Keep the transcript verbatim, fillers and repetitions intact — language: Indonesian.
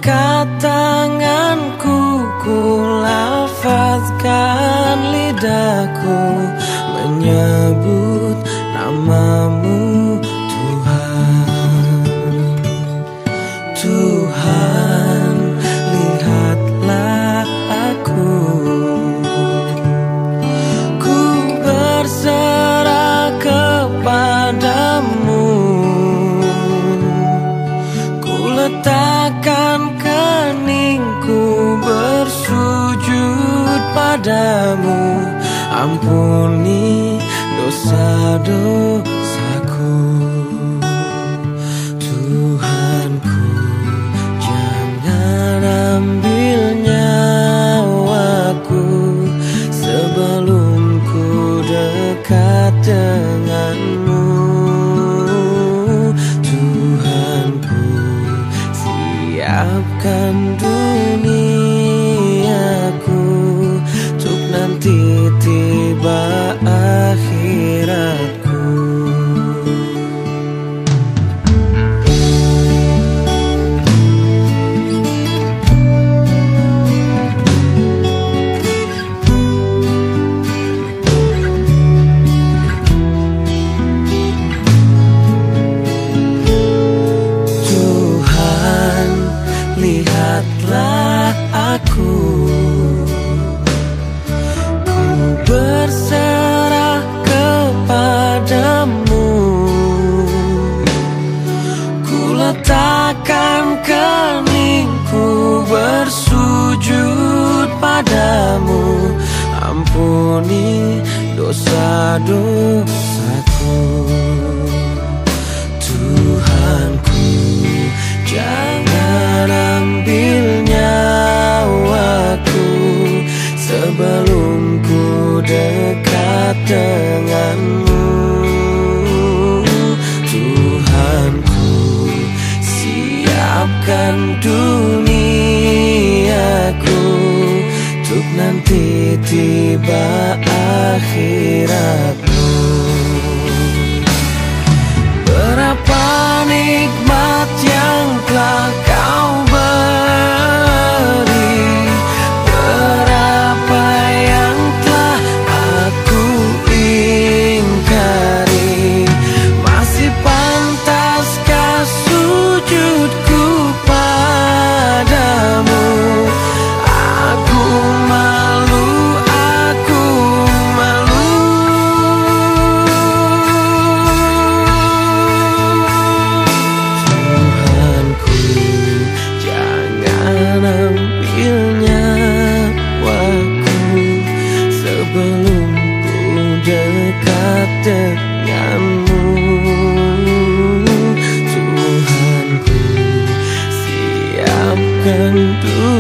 angkat tanganku, ku lafazkan lidahku, menyebut namamu Tuhan. Tuhan, lihatlah aku, ku berserah kepadamu, ku letakkan keningku bersujud padamu, ampuni dosa-dosaku. Tuhanku, jangan ambil nyawaku sebelum ku dekat denganmu. Tuhanku, siapkan duniaku untuk nanti tiba akhiratku. Tuhan, lihatlah aku, ku berserah kepadamu, ku letakkan keningku bersujud padamu, ampuni dosa-dosaku. Tuhanku, jangan ambil nyawaku sebelum ku dekat denganmu. Tuhanku, siapkan duniaku untuk nanti tiba akhiratku. Berapa nikmat yang telah kau beri, berapa yang telah aku ingkari, masih pantaskah sujudku padamu? Aku malu, aku malu. Tuhanku, jangan ambil nyawaku sebelum ku dekat denganmu. Tuhanku, siapkan dunia